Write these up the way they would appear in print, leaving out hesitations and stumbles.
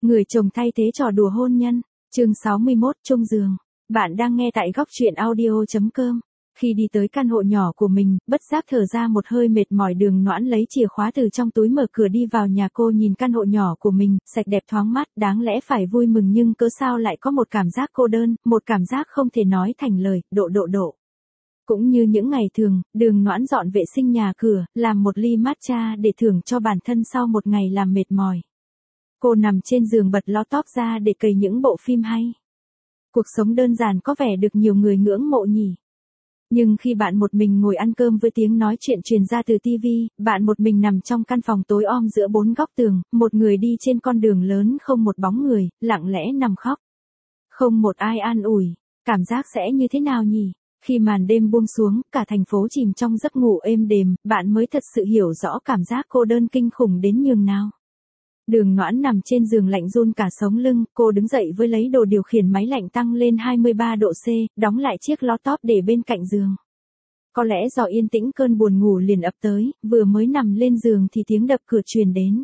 Người chồng thay thế trò đùa hôn nhân, chương 61 chung giường. Bạn đang nghe tại góc truyện audio.com. Khi đi tới căn hộ nhỏ của mình, bất giác thở ra một hơi mệt mỏi. Đường Noãn lấy chìa khóa từ trong túi mở cửa đi vào nhà. Cô nhìn căn hộ nhỏ của mình, sạch đẹp thoáng mát, đáng lẽ phải vui mừng nhưng cớ sao lại có một cảm giác cô đơn, một cảm giác không thể nói thành lời, độ. Cũng như những ngày thường, Đường Noãn dọn vệ sinh nhà cửa, làm một ly matcha để thưởng cho bản thân sau một ngày làm mệt mỏi. Cô nằm trên giường bật laptop ra để cày những bộ phim hay. Cuộc sống đơn giản có vẻ được nhiều người ngưỡng mộ nhỉ. Nhưng khi bạn một mình ngồi ăn cơm với tiếng nói chuyện truyền ra từ TV, bạn một mình nằm trong căn phòng tối om giữa bốn góc tường, một người đi trên con đường lớn không một bóng người, lặng lẽ nằm khóc. Không một ai an ủi, cảm giác sẽ như thế nào nhỉ? Khi màn đêm buông xuống, cả thành phố chìm trong giấc ngủ êm đềm, bạn mới thật sự hiểu rõ cảm giác cô đơn kinh khủng đến nhường nào. Đường Noãn nằm trên giường lạnh run cả sống lưng, cô đứng dậy với lấy đồ điều khiển máy lạnh tăng lên 23 độ C, đóng lại chiếc laptop để bên cạnh giường. Có lẽ do yên tĩnh cơn buồn ngủ liền ập tới, vừa mới nằm lên giường thì tiếng đập cửa truyền đến.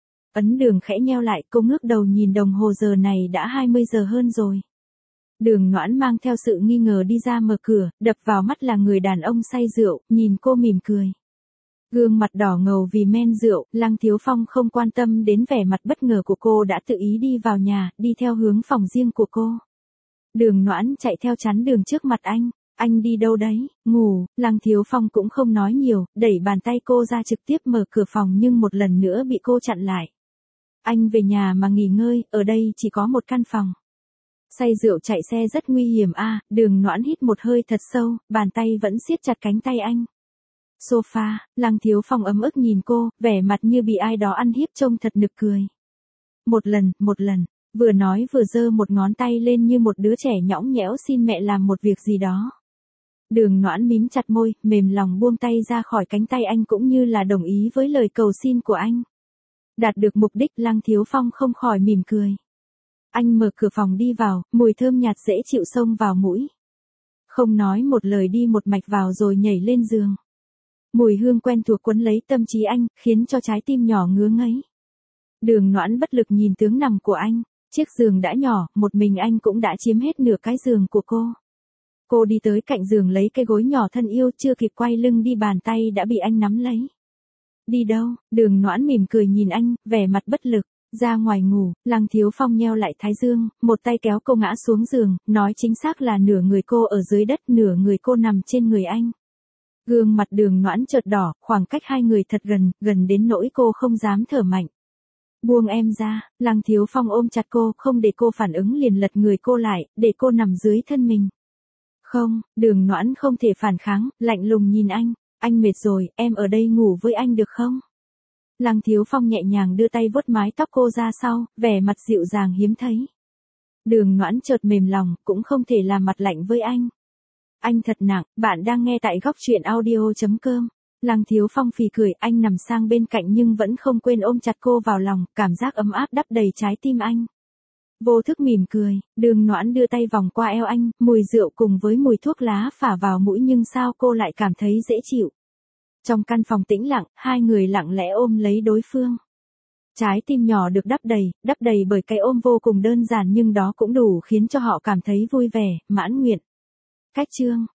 Ấn Đường khẽ nheo lại, cô ngước đầu nhìn đồng hồ, giờ này đã 20 giờ hơn rồi. Đường Noãn mang theo sự nghi ngờ đi ra mở cửa, đập vào mắt là người đàn ông say rượu, nhìn cô mỉm cười. Gương mặt đỏ ngầu vì men rượu, Lăng Thiếu Phong không quan tâm đến vẻ mặt bất ngờ của cô đã tự ý đi vào nhà, đi theo hướng phòng riêng của cô. Đường Noãn chạy theo chắn đường trước mặt anh đi đâu đấy, ngủ, Lăng Thiếu Phong cũng không nói nhiều, đẩy bàn tay cô ra trực tiếp mở cửa phòng nhưng một lần nữa bị cô chặn lại. Anh về nhà mà nghỉ ngơi, ở đây chỉ có một căn phòng. Say rượu chạy xe rất nguy hiểm à, Đường Noãn hít một hơi thật sâu, bàn tay vẫn siết chặt cánh tay anh. Sofa, Lăng Thiếu Phong ấm ức nhìn cô, vẻ mặt như bị ai đó ăn hiếp trông thật nực cười. Một lần, vừa nói vừa giơ một ngón tay lên như một đứa trẻ nhõng nhẽo xin mẹ làm một việc gì đó. Đường Noãn mím chặt môi, mềm lòng buông tay ra khỏi cánh tay anh cũng như là đồng ý với lời cầu xin của anh. Đạt được mục đích, Lăng Thiếu Phong không khỏi mỉm cười. Anh mở cửa phòng đi vào, mùi thơm nhạt dễ chịu xông vào mũi. Không nói một lời đi một mạch vào rồi nhảy lên giường. Mùi hương quen thuộc quấn lấy tâm trí anh, khiến cho trái tim nhỏ ngứa ngấy. Đường Noãn bất lực nhìn tướng nằm của anh, chiếc giường đã nhỏ, một mình anh cũng đã chiếm hết nửa cái giường của cô. Cô đi tới cạnh giường lấy cái gối nhỏ thân yêu, chưa kịp quay lưng đi bàn tay đã bị anh nắm lấy. Đi đâu? Đường Noãn mỉm cười nhìn anh, vẻ mặt bất lực. Ra ngoài ngủ, Lăng Thiếu Phong nheo lại thái dương, một tay kéo cô ngã xuống giường, nói chính xác là nửa người cô ở dưới đất, nửa người cô nằm trên người anh. Gương mặt Đường Noãn chợt đỏ, khoảng cách hai người thật gần đến nỗi cô không dám thở mạnh. Buông em ra, Lăng Thiếu Phong ôm chặt cô, không để cô phản ứng liền lật người cô lại, để cô nằm dưới thân mình. Không, Đường Noãn không thể phản kháng, lạnh lùng nhìn anh mệt rồi, em ở đây ngủ với anh được không? Lăng Thiếu Phong nhẹ nhàng đưa tay vuốt mái tóc cô ra sau, vẻ mặt dịu dàng hiếm thấy. Đường Noãn chợt mềm lòng, cũng không thể làm mặt lạnh với anh. Anh thật nặng, bạn đang nghe tại góc truyện audio.com. Lăng Thiếu Phong phì cười, anh nằm sang bên cạnh nhưng vẫn không quên ôm chặt cô vào lòng, cảm giác ấm áp đắp đầy trái tim anh. Vô thức mỉm cười, Đường Noãn đưa tay vòng qua eo anh, mùi rượu cùng với mùi thuốc lá phả vào mũi nhưng sao cô lại cảm thấy dễ chịu. Trong căn phòng tĩnh lặng, hai người lặng lẽ ôm lấy đối phương. Trái tim nhỏ được đắp đầy bởi cái ôm vô cùng đơn giản nhưng đó cũng đủ khiến cho họ cảm thấy vui vẻ, mãn nguyện. Cách chương